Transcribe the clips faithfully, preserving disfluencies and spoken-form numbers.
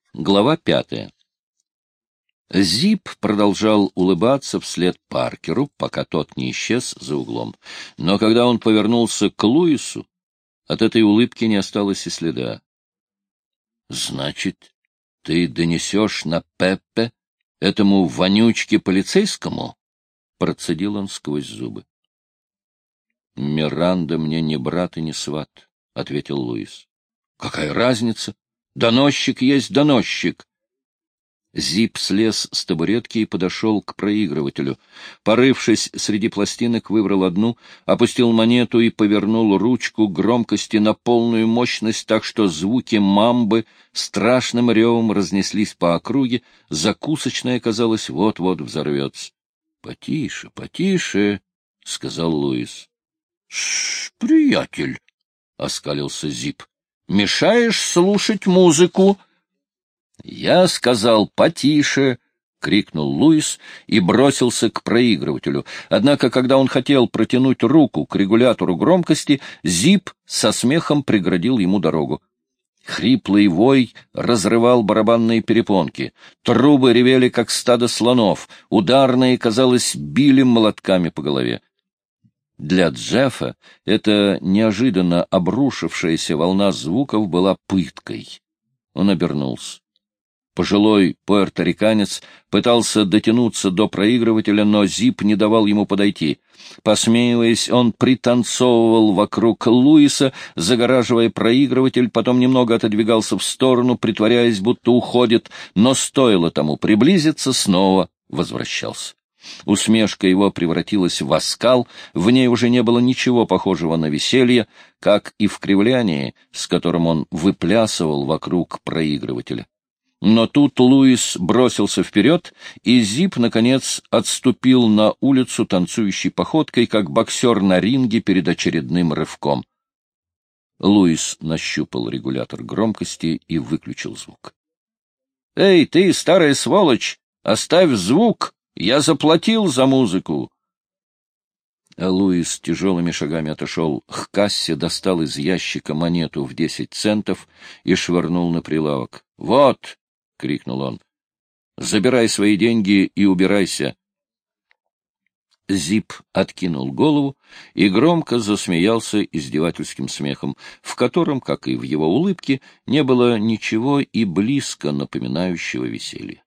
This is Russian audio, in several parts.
Глава пятая. Зип продолжал улыбаться вслед Паркеру, пока тот не исчез за углом. Но когда он повернулся к Луису, от этой улыбки не осталось и следа. — Значит, ты донесешь на Пеппе, этому вонючке полицейскому? — процедил он сквозь зубы. — Миранда мне не брат и не сват, — ответил Луис. — Какая разница? Доносчик есть доносчик. Зип слез с табуретки и подошел к проигрывателю. Порывшись среди пластинок, выбрал одну, опустил монету и повернул ручку громкости на полную мощность, так что звуки мамбы страшным ревом разнеслись по округе, закусочная, казалось, вот-вот взорвется. — Потише, потише, — сказал Луис. — Ш, приятель, — оскалился Зип, — мешаешь слушать музыку. — Я сказал потише, — крикнул Луис и бросился к проигрывателю. Однако, когда он хотел протянуть руку к регулятору громкости, Зип со смехом преградил ему дорогу. Хриплый вой разрывал барабанные перепонки. Трубы ревели, как стадо слонов. Ударные, казалось, били молотками по голове. Для Джеффа эта неожиданно обрушившаяся волна звуков была пыткой. Он обернулся. Пожилой пуэрториканец пытался дотянуться до проигрывателя, но Зип не давал ему подойти. Посмеиваясь, он пританцовывал вокруг Луиса, загораживая проигрыватель, потом немного отодвигался в сторону, притворяясь, будто уходит, но стоило тому приблизиться, снова возвращался. Усмешка его превратилась в оскал, в ней уже не было ничего похожего на веселье, как и в кривлянии, с которым он выплясывал вокруг проигрывателя. Но тут Луис бросился вперед, и Зип, наконец, отступил на улицу танцующей походкой, как боксер на ринге перед очередным рывком. Луис нащупал регулятор громкости и выключил звук. — Эй, ты, старая сволочь, оставь звук! Я заплатил за музыку! Луис тяжелыми шагами отошел к кассе, достал из ящика монету в десять центов и швырнул на прилавок. — Вот! — крикнул он. — Забирай свои деньги и убирайся. Зип откинул голову и громко засмеялся издевательским смехом, в котором, как и в его улыбке, не было ничего и близко напоминающего веселья.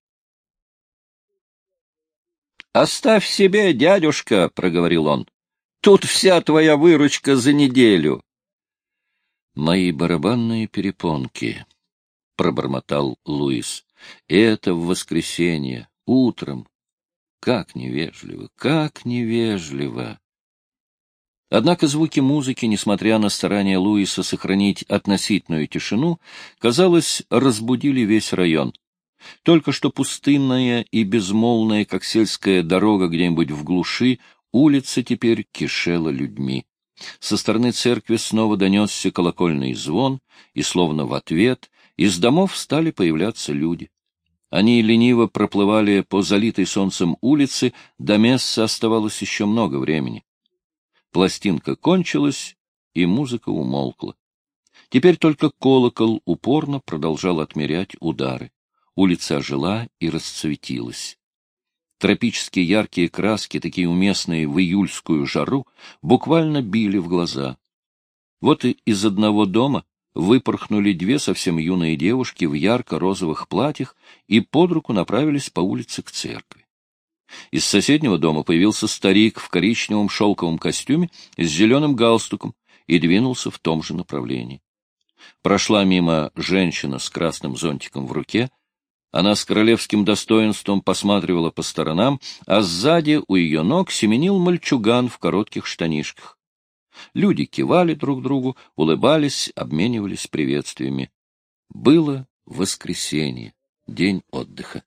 — Оставь себе, дядюшка, — проговорил он. — Тут вся твоя выручка за неделю. — Мои барабанные перепонки, — пробормотал Луис. — Это в воскресенье, утром. Как невежливо, как невежливо! Однако звуки музыки, несмотря на старания Луиса сохранить относительную тишину, казалось, разбудили весь район. Только что пустынная и безмолвная, как сельская дорога где-нибудь в глуши, улица теперь кишела людьми. Со стороны церкви снова донесся колокольный звон, и, словно в ответ, из домов стали появляться люди. Они лениво проплывали по залитой солнцем улице, до месса оставалось еще много времени. Пластинка кончилась, и музыка умолкла. Теперь только колокол упорно продолжал отмерять удары. Улица ожила и расцветилась. Тропические яркие краски, такие уместные в июльскую жару, буквально били в глаза. Вот и из одного дома выпорхнули две совсем юные девушки в ярко-розовых платьях и под руку направились по улице к церкви. Из соседнего дома появился старик в коричневом шелковом костюме с зеленым галстуком и двинулся в том же направлении. Прошла мимо женщина с красным зонтиком в руке. Она с королевским достоинством посматривала по сторонам, а сзади у ее ног семенил мальчуган в коротких штанишках. Люди кивали друг другу, улыбались, обменивались приветствиями. Было воскресенье, день отдыха.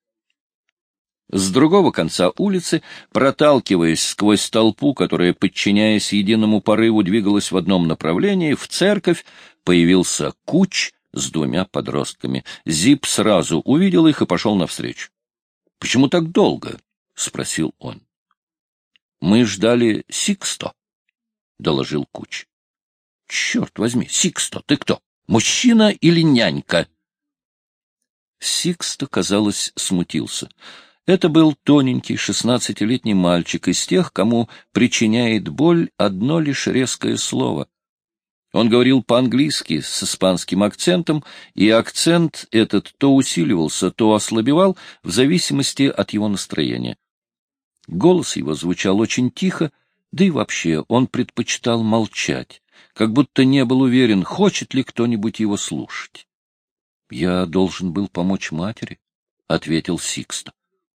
С другого конца улицы, проталкиваясь сквозь толпу, которая, подчиняясь единому порыву, двигалась в одном направлении, в церковь появился Куч с двумя подростками. Зип сразу увидел их и пошел навстречу. — Почему так долго? — спросил он. — Мы ждали Сиксто, — доложил Куч. — Черт возьми, Сиксто, ты кто? Мужчина или нянька? Сиксто, казалось, смутился. Это был тоненький шестнадцатилетний мальчик из тех, кому причиняет боль одно лишь резкое слово. Он говорил по-английски с испанским акцентом, и акцент этот то усиливался, то ослабевал в зависимости от его настроения. Голос его звучал очень тихо, да и вообще он предпочитал молчать, как будто не был уверен, хочет ли кто-нибудь его слушать. — Я должен был помочь матери, — ответил Сиксто.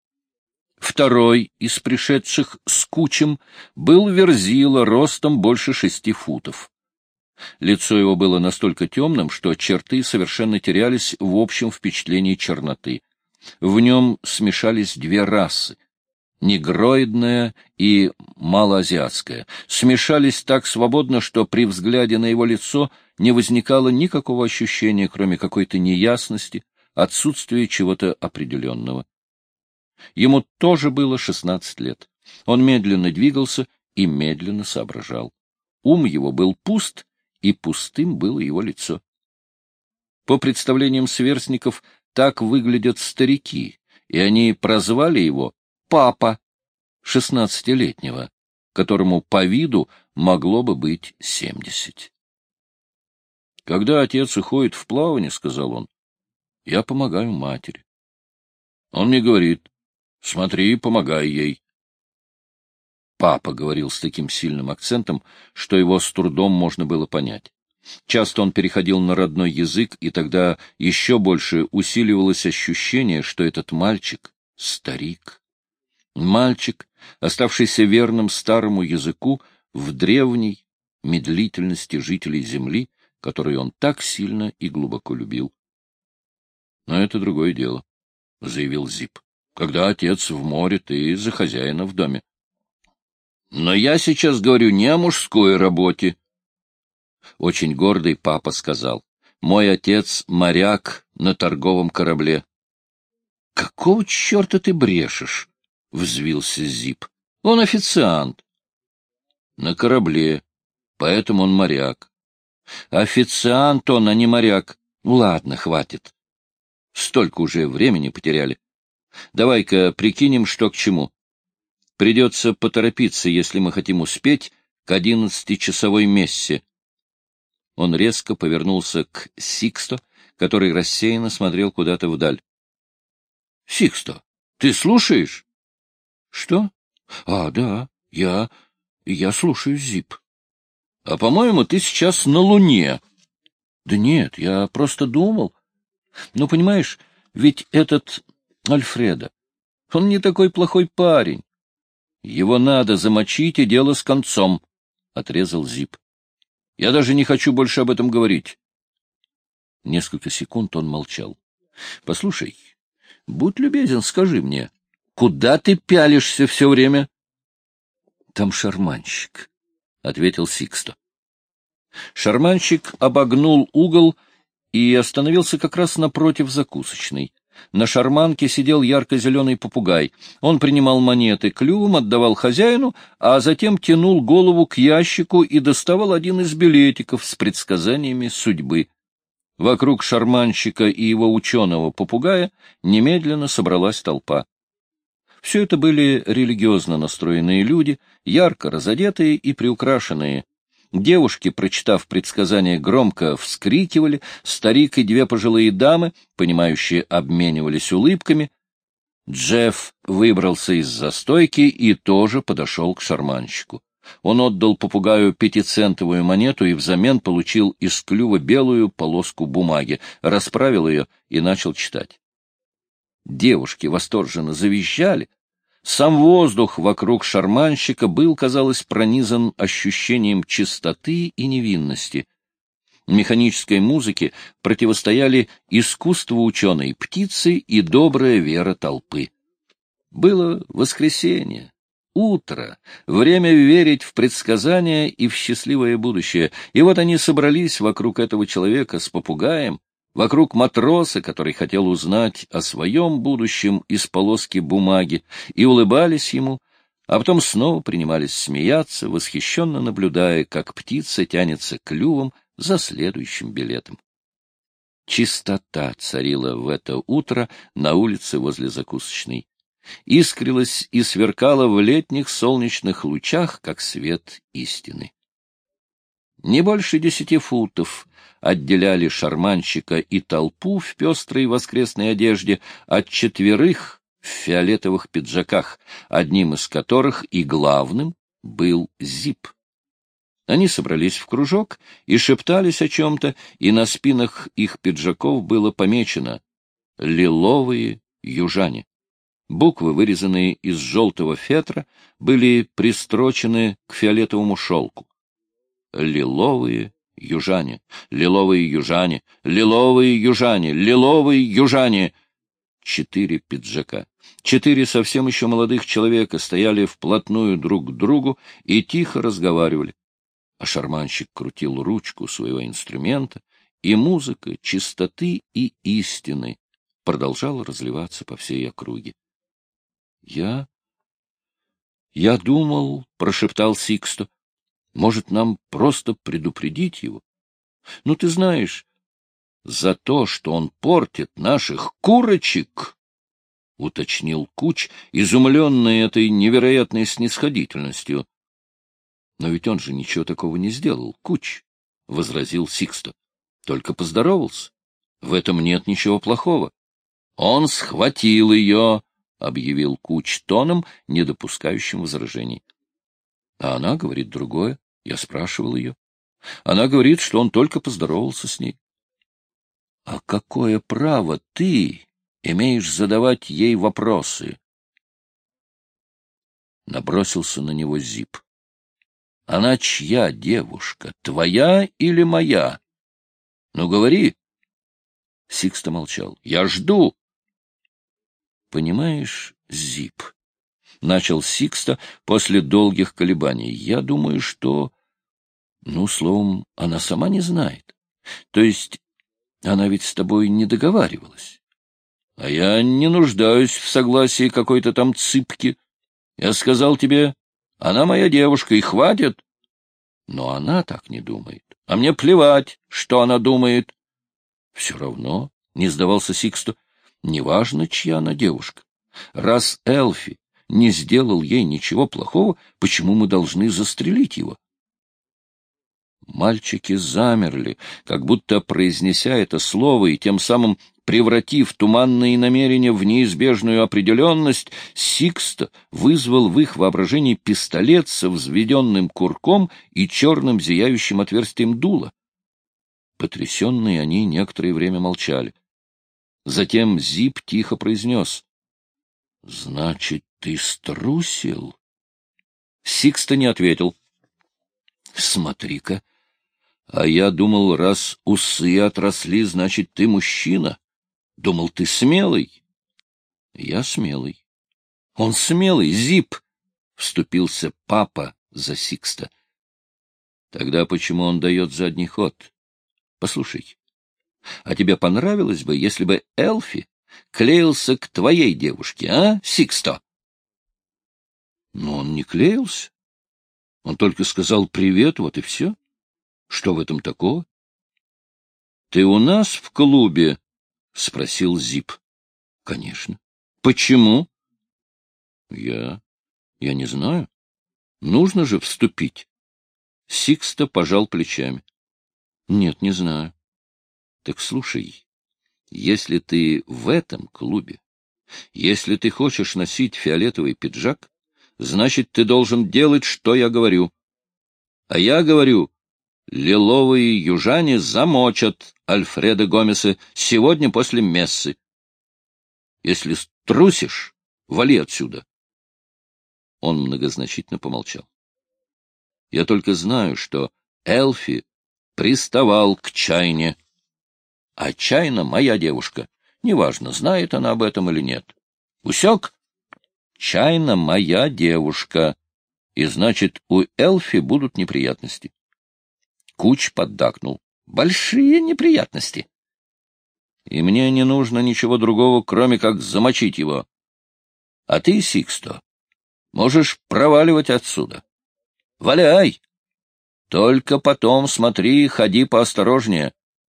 Второй из пришедших с кучем был верзила ростом больше шести футов. Лицо его было настолько темным, что черты совершенно терялись в общем впечатлении черноты. В нем смешались две расы — негроидная и малоазиатская. Смешались так свободно, что при взгляде на его лицо не возникало никакого ощущения, кроме какой-то неясности, отсутствия чего-то определенного. Ему тоже было шестнадцать лет. Он медленно двигался и медленно соображал. Ум его был пуст, и пустым было его лицо. По представлениям сверстников, так выглядят старики, и они прозвали его «папа» шестнадцатилетнего, которому по виду могло бы быть семьдесят. «Когда отец уходит в плавание, — сказал он, — я помогаю матери. Он мне говорит: смотри, помогай ей». «Папа», — говорил с таким сильным акцентом, что его с трудом можно было понять. Часто он переходил на родной язык, и тогда еще больше усиливалось ощущение, что этот мальчик — старик. Мальчик, оставшийся верным старому языку в древней медлительности жителей земли, которую он так сильно и глубоко любил. — Но это другое дело, — заявил Зип. — Когда отец в море, ты за хозяина в доме. Но я сейчас говорю не о мужской работе. Очень гордый папа сказал: мой отец моряк на торговом корабле. — Какого черта ты брешешь? — взвился Зип. — Он официант. — На корабле, поэтому он моряк. — Официант он, а не моряк. Ладно, хватит. Столько уже времени потеряли. Давай-ка прикинем, что к чему. Придется поторопиться, если мы хотим успеть к одиннадцатичасовой мессе. Он резко повернулся к Сиксто, который рассеянно смотрел куда-то вдаль. — Сиксто, ты слушаешь? — Что? — А, да, я... я слушаю, Зип. — А, по-моему, ты сейчас на Луне. — Да нет, я просто думал. Ну, понимаешь, ведь этот Альфредо, он не такой плохой парень. Его надо замочить, и дело с концом, — отрезал Зип. Я даже не хочу больше об этом говорить. Несколько секунд он молчал. — Послушай, будь любезен, скажи мне, куда ты пялишься все время? — Там шарманщик, — ответил Сиксто. Шарманщик обогнул угол и остановился как раз напротив закусочной. На шарманке сидел ярко-зеленый попугай. Он принимал монеты клювом, отдавал хозяину, а затем тянул голову к ящику и доставал один из билетиков с предсказаниями судьбы. Вокруг шарманщика и его ученого попугая немедленно собралась толпа. Все это были религиозно настроенные люди, ярко разодетые и приукрашенные. Девушки, прочитав предсказания, громко вскрикивали, старик и две пожилые дамы, понимающие, обменивались улыбками. Джефф выбрался из-за стойки и тоже подошел к шарманщику. Он отдал попугаю пятицентовую монету и взамен получил из клюва белую полоску бумаги, расправил ее и начал читать. Девушки восторженно завизжали. Сам воздух вокруг шарманщика был, казалось, пронизан ощущением чистоты и невинности. Механической музыке противостояли искусство ученой птицы и добрая вера толпы. Было воскресенье, утро, время верить в предсказания и в счастливое будущее, и вот они собрались вокруг этого человека с попугаем, вокруг матроса, который хотел узнать о своем будущем из полоски бумаги, и улыбались ему, а потом снова принимались смеяться, восхищенно наблюдая, как птица тянется клювом за следующим билетом. Чистота царила в это утро на улице возле закусочной. Искрилась и сверкала в летних солнечных лучах, как свет истины. Не больше десяти футов отделяли шарманщика и толпу в пестрой воскресной одежде от четверых в фиолетовых пиджаках, одним из которых и главным был Зип. Они собрались в кружок и шептались о чем-то, и на спинах их пиджаков было помечено «Лиловые южане». Буквы, вырезанные из желтого фетра, были пристрочены к фиолетовому шелку. Лиловые южане, лиловые южане, лиловые южане, лиловые южане. Четыре пиджака. Четыре совсем еще молодых человека стояли вплотную друг к другу и тихо разговаривали. А шарманщик крутил ручку своего инструмента, и музыка чистоты и истины продолжала разливаться по всей округе. — Я... я думал, — прошептал Сиксто, — может, нам просто предупредить его? Ну, ты знаешь, за то, что он портит наших курочек, — уточнил Куч, изумленный этой невероятной снисходительностью. — Но ведь он же ничего такого не сделал, Куч, — возразил Сиксто. — Только поздоровался. В этом нет ничего плохого. — Он схватил ее, — объявил Куч тоном, не допускающим возражений. А она говорит другое. Я спрашивал ее. Она говорит, что он только поздоровался с ней. — А какое право ты имеешь задавать ей вопросы? Набросился на него Зип. — Она чья девушка, твоя или моя? Ну, говори. Сиксто молчал. — Я жду. — Понимаешь, Зип, — начал Сиксто после долгих колебаний, — я думаю, что... Ну, словом, она сама не знает. То есть она ведь с тобой не договаривалась. А я не нуждаюсь в согласии какой-то там цыпки. Я сказал тебе, она моя девушка, и хватит. Но она так не думает. А мне плевать, что она думает. Все равно, не сдавался Сиксто, неважно, чья она девушка. Раз Элфи не сделал ей ничего плохого, почему мы должны застрелить его? Мальчики замерли, как будто произнеся это слово и тем самым превратив туманные намерения в неизбежную определенность, Сиксто вызвал в их воображении пистолет со взведенным курком и черным зияющим отверстием дула. Потрясенные они некоторое время молчали. Затем Зип тихо произнес: — Значит, ты струсил? Сиксто не ответил. — Смотри-ка. А я думал, раз усы отросли, значит, ты мужчина. Думал, ты смелый. Я смелый. Он смелый, Зип, — вступился папа за Сиксто. Тогда почему он дает задний ход? Послушай, а тебе понравилось бы, если бы Элфи клеился к твоей девушке, а, Сиксто? Но он не клеился. Он только сказал привет, вот и все. Что в этом такого? — Ты у нас в клубе? — спросил Зип. — Конечно. — Почему? — Я... я не знаю. Нужно же вступить. Сиксто пожал плечами. — Нет, не знаю. — Так слушай, если ты в этом клубе, если ты хочешь носить фиолетовый пиджак, значит, ты должен делать, что я говорю. А я говорю... Лиловые южане замочат Альфреда Гомеса сегодня после мессы. Если струсишь, вали отсюда. Он многозначительно помолчал. Я только знаю, что Элфи приставал к Чайне. А Чайна моя девушка. Неважно, знает она об этом или нет. Усек? Чайна моя девушка. И значит, у Элфи будут неприятности. Куч поддакнул. Большие неприятности. И мне не нужно ничего другого, кроме как замочить его. А ты, Сиксто, можешь проваливать отсюда. Валяй! Только потом смотри, ходи поосторожнее.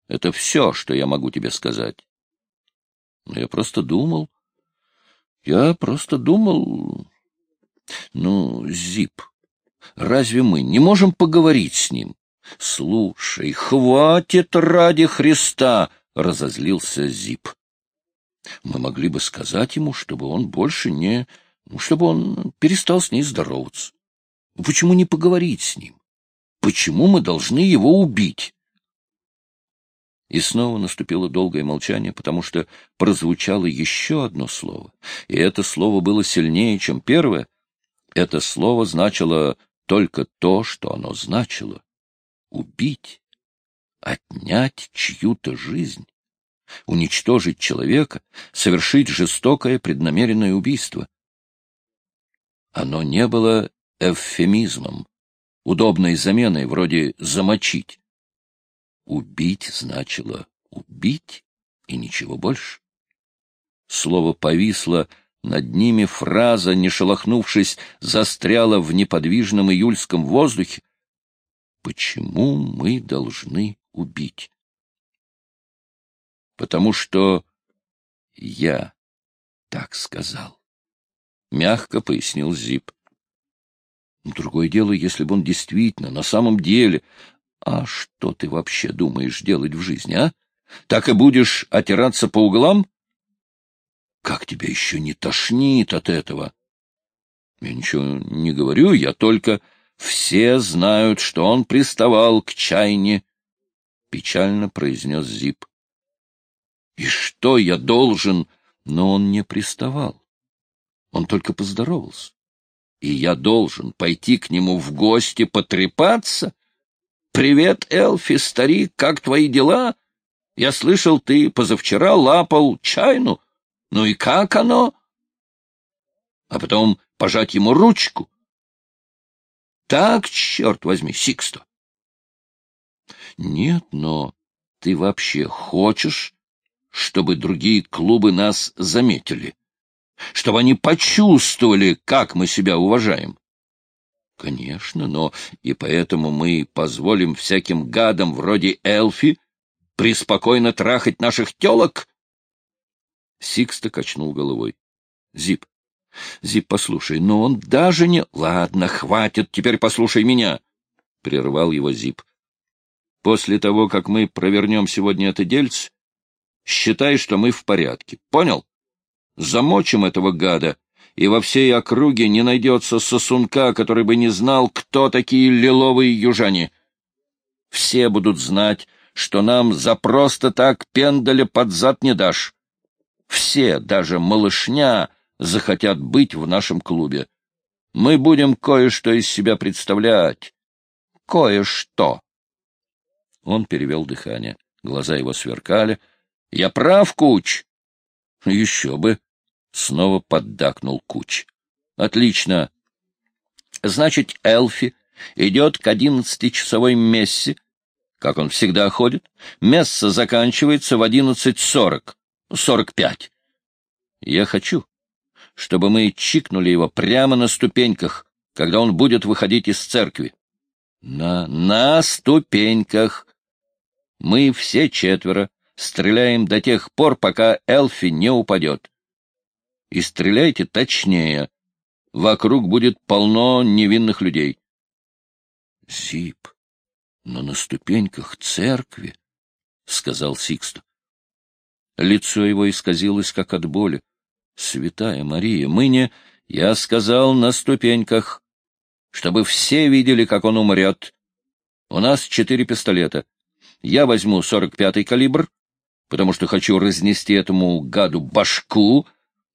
Это все, что я могу тебе сказать. Но я просто думал. Я просто думал... Ну, Зип, разве мы не можем поговорить с ним? Слушай, хватит ради Христа, — разозлился Зип. Мы могли бы сказать ему, чтобы он больше не... чтобы он перестал с ней здороваться. Почему не поговорить с ним? Почему мы должны его убить? И снова наступило долгое молчание, потому что прозвучало еще одно слово, и это слово было сильнее, чем первое. Это слово значило только то, что оно значило — убить, отнять чью-то жизнь, уничтожить человека, совершить жестокое преднамеренное убийство. Оно не было эвфемизмом, удобной заменой вроде «замочить». Убить значило убить, и ничего больше. Слово повисло над ними, фраза, не шелохнувшись, застряла в неподвижном июльском воздухе. Почему мы должны убить? Потому что я так сказал, — мягко пояснил Зип. Другое дело, если бы он действительно, на самом деле... А что ты вообще думаешь делать в жизни, а? Так и будешь отираться по углам? Как тебя еще не тошнит от этого? Я ничего не говорю, я только... Все знают, что он приставал к чайне, — печально произнес Зип. И что я должен? Но он не приставал. Он только поздоровался. И я должен пойти к нему в гости потрепаться? «Привет, Элфи, старик, как твои дела? Я слышал, ты позавчера лапал чайну. Ну и как оно?» А потом пожать ему ручку. Так, черт возьми, Сиксто. Нет, но ты вообще хочешь, чтобы другие клубы нас заметили? Чтобы они почувствовали, как мы себя уважаем? Конечно, но и поэтому мы позволим всяким гадам вроде Элфи преспокойно трахать наших телок? Сиксто качнул головой. Зип, Зип, послушай, но он даже не... Ладно, хватит, теперь послушай меня, — прервал его Зип. После того, как мы провернем сегодня это дельце, считай, что мы в порядке. Понял? Замочим этого гада, и во всей округе не найдется сосунка, который бы не знал, кто такие лиловые южане. Все будут знать, что нам за просто так пендаля под зад не дашь. Все, даже малышня, захотят быть в нашем клубе. Мы будем кое-что из себя представлять. Кое-что. Он перевел дыхание. Глаза его сверкали. — Я прав, Куч? — Еще бы. Снова поддакнул Куч. — Отлично. Значит, Элфи идет к одиннадцатичасовой мессе, как он всегда ходит. Месса заканчивается в одиннадцать сорок, сорок пять. Я хочу, чтобы мы чикнули его прямо на ступеньках, когда он будет выходить из церкви. На, на ступеньках. Мы все четверо стреляем до тех пор, пока Элфи не упадет. И стреляйте точнее. Вокруг будет полно невинных людей. — Зип, но на ступеньках церкви, — сказал Сиксто. Лицо его исказилось, как от боли. — Святая Мария, мы не... Я сказал, на ступеньках, чтобы все видели, как он умрет. У нас четыре пистолета. Я возьму сорок пятый калибр, потому что хочу разнести этому гаду башку.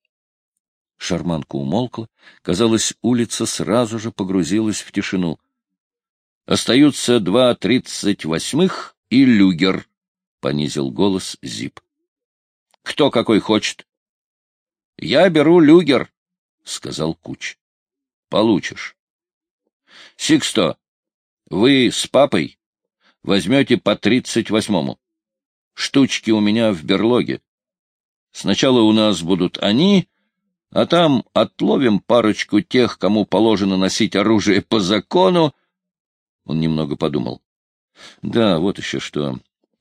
Шарманка умолкла. Казалось, улица сразу же погрузилась в тишину. Остаются два тридцать восьмых и люгер, — понизил голос Зип. — Кто какой хочет? — Я беру люгер, — сказал Куч. — Получишь. — Сиксто, вы с папой возьмете по тридцать восьмому. Штучки у меня в берлоге. Сначала у нас будут они, а там отловим парочку тех, кому положено носить оружие по закону. Он немного подумал. Да, вот еще что.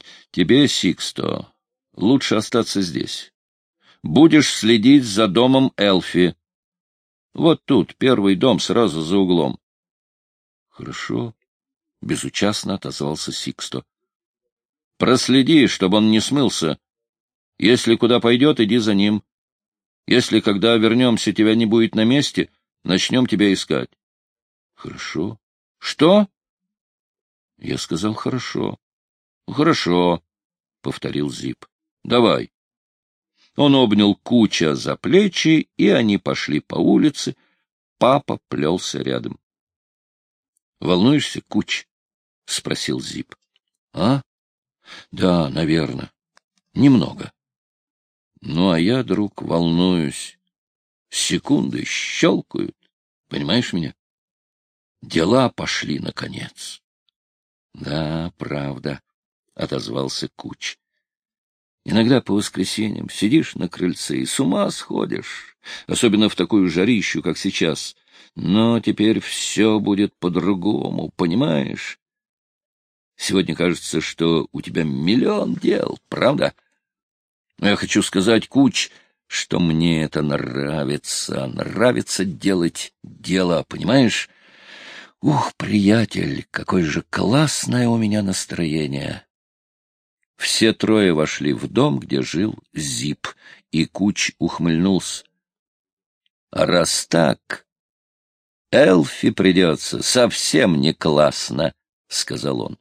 — Тебе, Сиксто, лучше остаться здесь. Будешь следить за домом Элфи. Вот тут, первый дом, сразу за углом. — Хорошо, — безучастно отозвался Сиксто. — Проследи, чтобы он не смылся. Если куда пойдет, иди за ним. Если, когда вернемся, тебя не будет на месте, начнем тебя искать. — Хорошо. — Что? — Я сказал «хорошо». — Хорошо, — повторил Зип. — Давай. Он обнял Куча за плечи, и они пошли по улице. Папа плелся рядом. — Волнуешься, Куч? — спросил Зип. — А? — Да, наверное. Немного. — Ну, а я, друг, волнуюсь. Секунды щелкают. Понимаешь меня? Дела пошли, наконец. — Да, правда, — отозвался Куч. Иногда по воскресеньям сидишь на крыльце и с ума сходишь, особенно в такую жарищу, как сейчас. Но теперь все будет по-другому, понимаешь? Сегодня кажется, что у тебя миллион дел, правда? Я хочу сказать, Куч, что мне это нравится, нравится делать дело, понимаешь? Ух, приятель, какое же классное у меня настроение! Все трое вошли в дом, где жил Зип, и Куч ухмыльнулся. — А раз так, Элфи придется совсем не классно, — сказал он.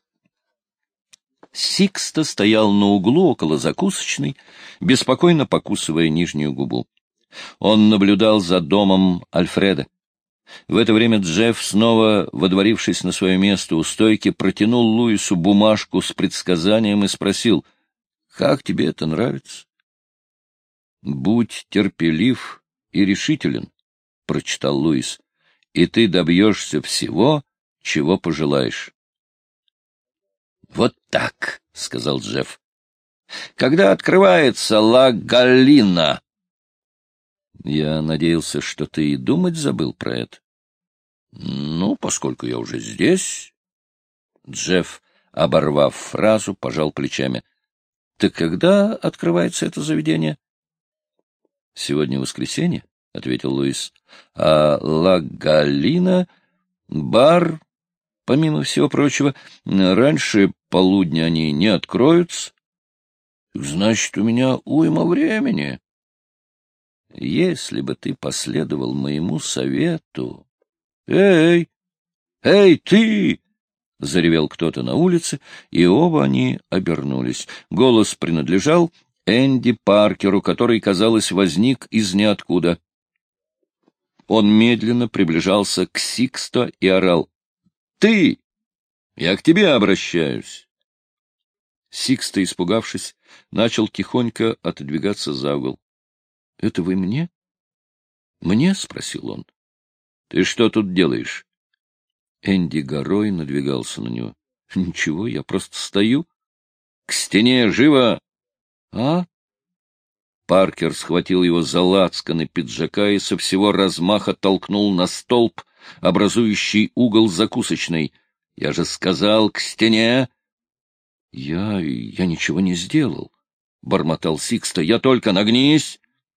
Сиксто стоял на углу около закусочной, беспокойно покусывая нижнюю губу. Он наблюдал за домом Альфреда. В это время Джефф, снова водворившись на свое место у стойки, протянул Луису бумажку с предсказанием и спросил: — Как тебе это нравится? — Будь терпелив и решителен, — прочитал Луис, — и ты добьешься всего, чего пожелаешь. — Вот так, — сказал Джефф. — Когда открывается Ла Галлина? — Я надеялся, что ты и думать забыл про это. — Ну, поскольку я уже здесь... Джефф, оборвав фразу, пожал плечами. — Так когда открывается это заведение? — Сегодня воскресенье, — ответил Луис. — А Ла Галлина — бар, помимо всего прочего. Раньше полудня они не откроются. — Значит, у меня уйма времени. — Если бы ты последовал моему совету... — Эй! Эй, ты! — заревел кто-то на улице, и оба они обернулись. Голос принадлежал Энди Паркеру, который, казалось, возник из ниоткуда. Он медленно приближался к Сиксто и орал: — Ты! Я к тебе обращаюсь! Сиксто, испугавшись, начал тихонько отодвигаться за угол. — Это вы мне? — Мне? — спросил он. — Ты что тут делаешь? Энди горой надвигался на него. — Ничего, я просто стою. — К стене, живо! — А? Паркер схватил его за лацканы пиджака и со всего размаха толкнул на столб, образующий угол закусочной. — Я же сказал, к стене! — Я... я ничего не сделал, — бормотал Сиксто. — Я только нагнись!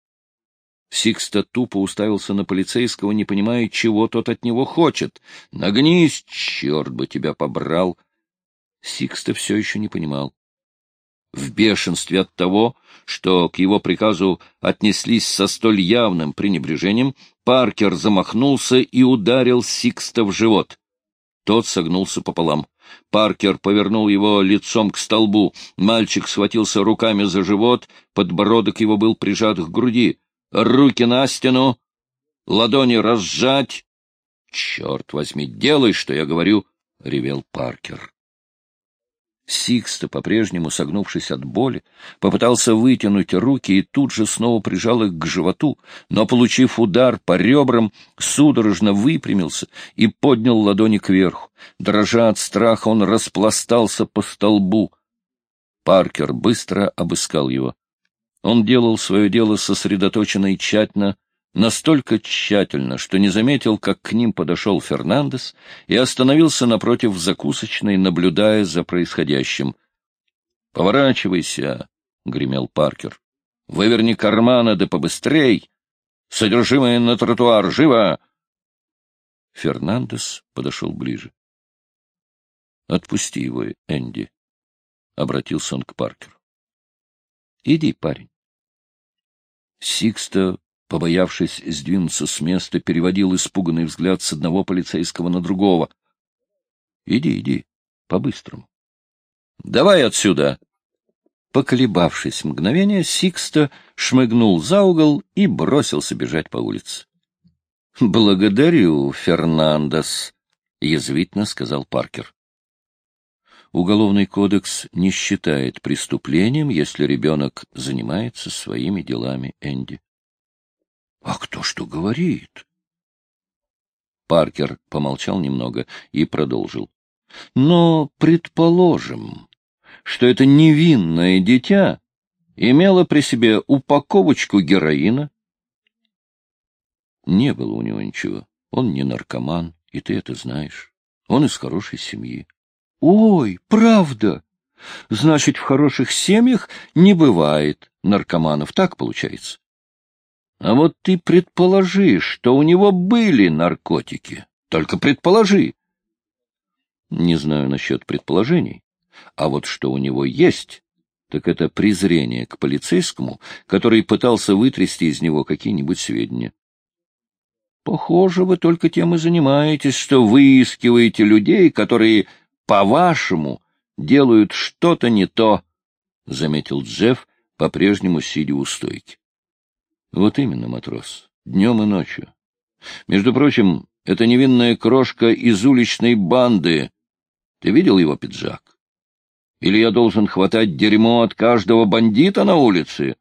Сиксто тупо уставился на полицейского, не понимая, чего тот от него хочет. — Нагнись, черт бы тебя побрал! Сиксто все еще не понимал. В бешенстве от того, что к его приказу отнеслись со столь явным пренебрежением, Паркер замахнулся и ударил Сиксто в живот. Тот согнулся пополам. Паркер повернул его лицом к столбу. Мальчик схватился руками за живот, подбородок его был прижат к груди. Руки на стену, ладони разжать. — Черт возьми, делай, что я говорю! — ревел Паркер. Сиксто, по-прежнему согнувшись от боли, попытался вытянуть руки и тут же снова прижал их к животу, но, получив удар по ребрам, судорожно выпрямился и поднял ладони кверху. Дрожа от страха, он распластался по столбу. Паркер быстро обыскал его. Он делал свое дело сосредоточенно и тщательно, настолько тщательно, что не заметил, как к ним подошел Фернандес и остановился напротив закусочной, наблюдая за происходящим. Поворачивайся, — гремел Паркер. — Выверни карманы, да побыстрей! Содержимое на тротуар! Живо! Фернандес подошел ближе. — Отпусти его, Энди, — обратился он к Паркеру. — Иди, парень. Сикста, побоявшись сдвинуться с места, переводил испуганный взгляд с одного полицейского на другого. — Иди, иди, по-быстрому. — Давай отсюда! Поколебавшись мгновение, Сикста шмыгнул за угол и бросился бежать по улице. — Благодарю, Фернандес, — язвительно сказал Паркер. Уголовный кодекс не считает преступлением, если ребенок занимается своими делами, Энди. — А кто что говорит? Паркер помолчал немного и продолжил. — Но предположим, что это невинное дитя имело при себе упаковочку героина. Не было у него ничего. Он не наркоман, и ты это знаешь. Он из хорошей семьи. Ой, правда? Значит, в хороших семьях не бывает наркоманов, так получается? А вот ты предположи, что у него были наркотики. Только предположи. Не знаю насчет предположений. А вот что у него есть, так это презрение к полицейскому, который пытался вытрясти из него какие-нибудь сведения. Похоже, вы только тем и занимаетесь, что выискиваете людей, которые, по-вашему, делают что-то не то, — заметил Джефф, по-прежнему сидя у стойки. — Вот именно, матрос, днем и ночью. Между прочим, это невинная крошка из уличной банды. Ты видел его пиджак? Или я должен хватать дерьмо от каждого бандита на улице?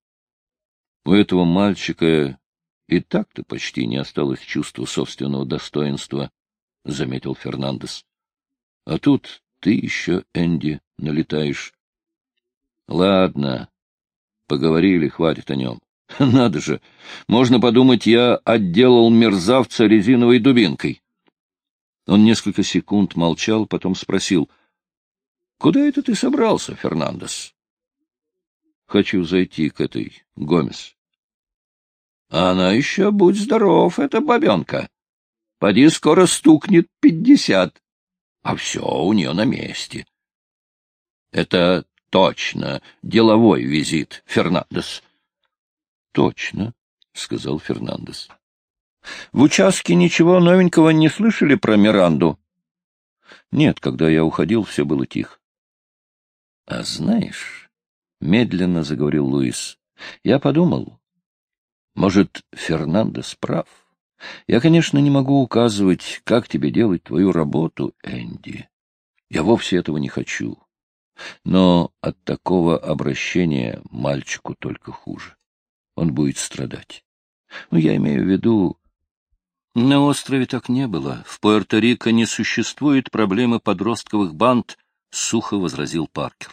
У этого мальчика и так-то почти не осталось чувства собственного достоинства, — заметил Фернандес. — А тут ты еще, Энди, налетаешь. — Ладно, поговорили, хватит о нем. Надо же, можно подумать, я отделал мерзавца резиновой дубинкой. Он несколько секунд молчал, потом спросил: — Куда это ты собрался, Фернандес? — Хочу зайти к этой Гомес. — Она еще, будь здоров, эта бабенка. Поди скоро стукнет пятьдесят, а все у нее на месте. — Это точно деловой визит, Фернандес. — Точно, — сказал Фернандес. — В участке ничего новенького не слышали про Миранду? — Нет, когда я уходил, все было тихо. — А знаешь, — медленно заговорил Луис, — я подумал, может, Фернандес прав. Я, конечно, не могу указывать, как тебе делать твою работу, Энди. Я вовсе этого не хочу. Но от такого обращения мальчику только хуже. Он будет страдать. Ну, я имею в виду... На острове так не было. В Пуэрто-Рико не существует проблемы подростковых банд, — сухо возразил Паркер.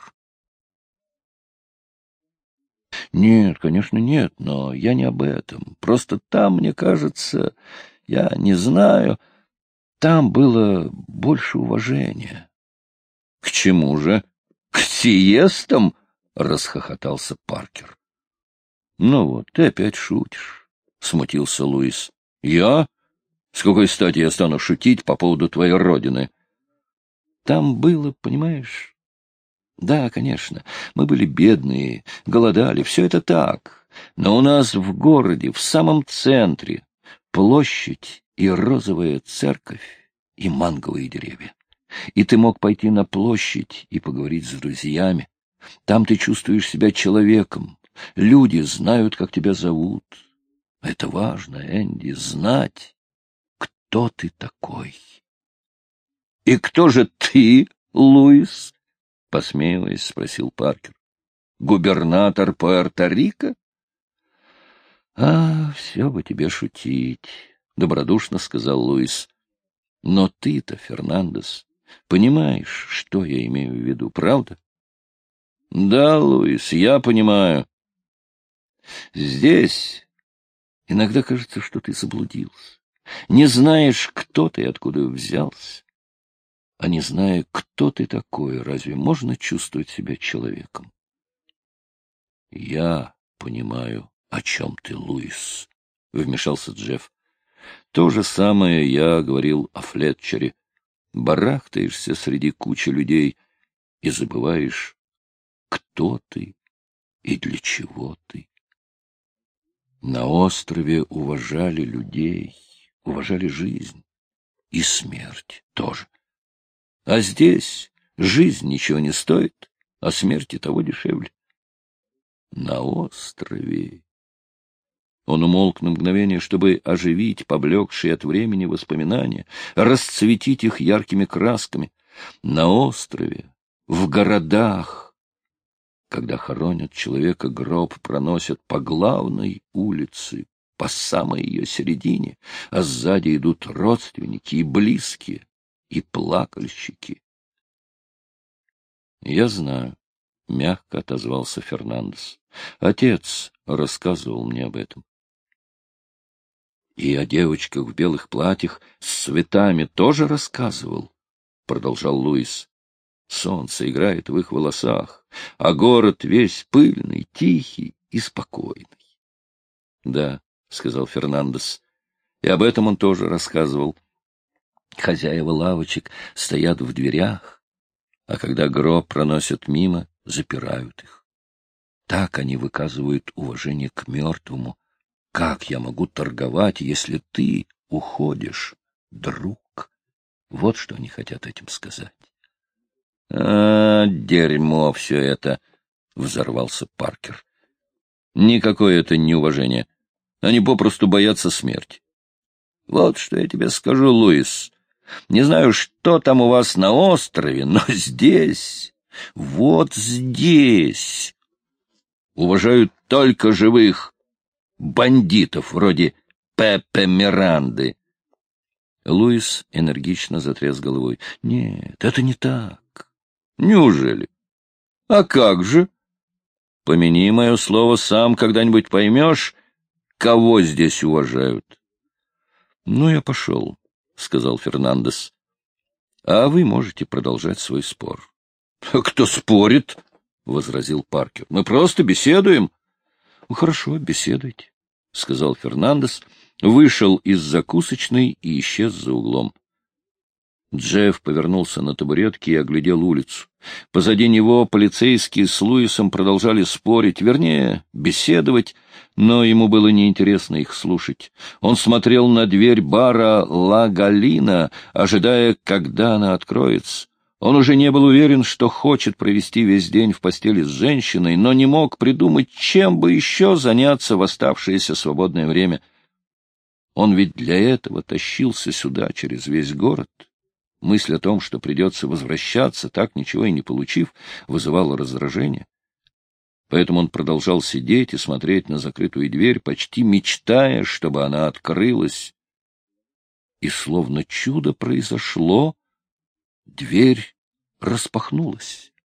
Нет, конечно, нет, но я не об этом. Просто там, мне кажется, я не знаю, там было больше уважения. — К чему же? К сиестам? — расхохотался Паркер. — Ну вот, ты опять шутишь, — смутился Луис. — Я? С какой стати я стану шутить по поводу твоей родины? Там было, понимаешь... Да, конечно, мы были бедные, голодали, все это так. Но у нас в городе, в самом центре, площадь и розовая церковь, и манговые деревья. И ты мог пойти на площадь и поговорить с друзьями. Там ты чувствуешь себя человеком. Люди знают, как тебя зовут. Это важно, Энди, знать, кто ты такой. — И кто же ты, Луис? — посмеиваясь, спросил Паркер. — Губернатор Пуэрто-Рико? — А, все бы тебе шутить, — добродушно сказал Луис. — Но ты-то, Фернандес, понимаешь, что я имею в виду, правда? — Да, Луис, я понимаю. Здесь иногда кажется, что ты заблудился. Не знаешь, кто ты и откуда взялся. а не зная, кто ты такой, разве можно чувствовать себя человеком? — Я понимаю, о чем ты, Луис, — вмешался Джефф. — То же самое я говорил о Флетчере. Барахтаешься среди кучи людей и забываешь, кто ты и для чего ты. На острове уважали людей, уважали жизнь и смерть тоже. А здесь жизнь ничего не стоит, а смерти того дешевле. На острове... Он умолк на мгновение, чтобы оживить поблекшие от времени воспоминания, расцветить их яркими красками. На острове, в городах, когда хоронят человека, гроб проносят по главной улице, по самой ее середине, а сзади идут родственники и близкие, и плакальщики. — Я знаю, — мягко отозвался Фернандес. — Отец рассказывал мне об этом. — И о девочках в белых платьях с цветами тоже рассказывал, — продолжал Луис. — Солнце играет в их волосах, а город весь пыльный, тихий и спокойный. — Да, — сказал Фернандес, — и об этом он тоже рассказывал. Хозяева лавочек стоят в дверях, а когда гроб проносят мимо, запирают их. Так они выказывают уважение к мертвому. Как я могу торговать, если ты уходишь, друг? Вот что они хотят этим сказать. — А, дерьмо все это! — взорвался Паркер. — Никакое это не уважение. Они попросту боятся смерти. Вот что я тебе скажу, Луис. Не знаю, что там у вас на острове, но здесь, вот здесь, уважают только живых бандитов вроде Пепе Миранды. Луис энергично затряс головой. — Нет, это не так. — Неужели? — А как же? Помяни мое слово, сам когда-нибудь поймешь, кого здесь уважают. — Ну, я пошел, — сказал Фернандес. — А вы можете продолжать свой спор. — Кто спорит? — возразил Паркер. — Мы просто беседуем. — Ну, хорошо, беседуйте, — сказал Фернандес, вышел из закусочной и исчез за углом. Джефф повернулся на табуретке и оглядел улицу. Позади него полицейские с Луисом продолжали спорить, вернее, беседовать, но ему было неинтересно их слушать. Он смотрел на дверь бара «Ла Галина», ожидая, когда она откроется. Он уже не был уверен, что хочет провести весь день в постели с женщиной, но не мог придумать, чем бы еще заняться в оставшееся свободное время. Он ведь для этого тащился сюда через весь город. Мысль о том, что придется возвращаться, так ничего и не получив, вызывала раздражение. Поэтому он продолжал сидеть и смотреть на закрытую дверь, почти мечтая, чтобы она открылась. И словно чудо произошло, дверь распахнулась.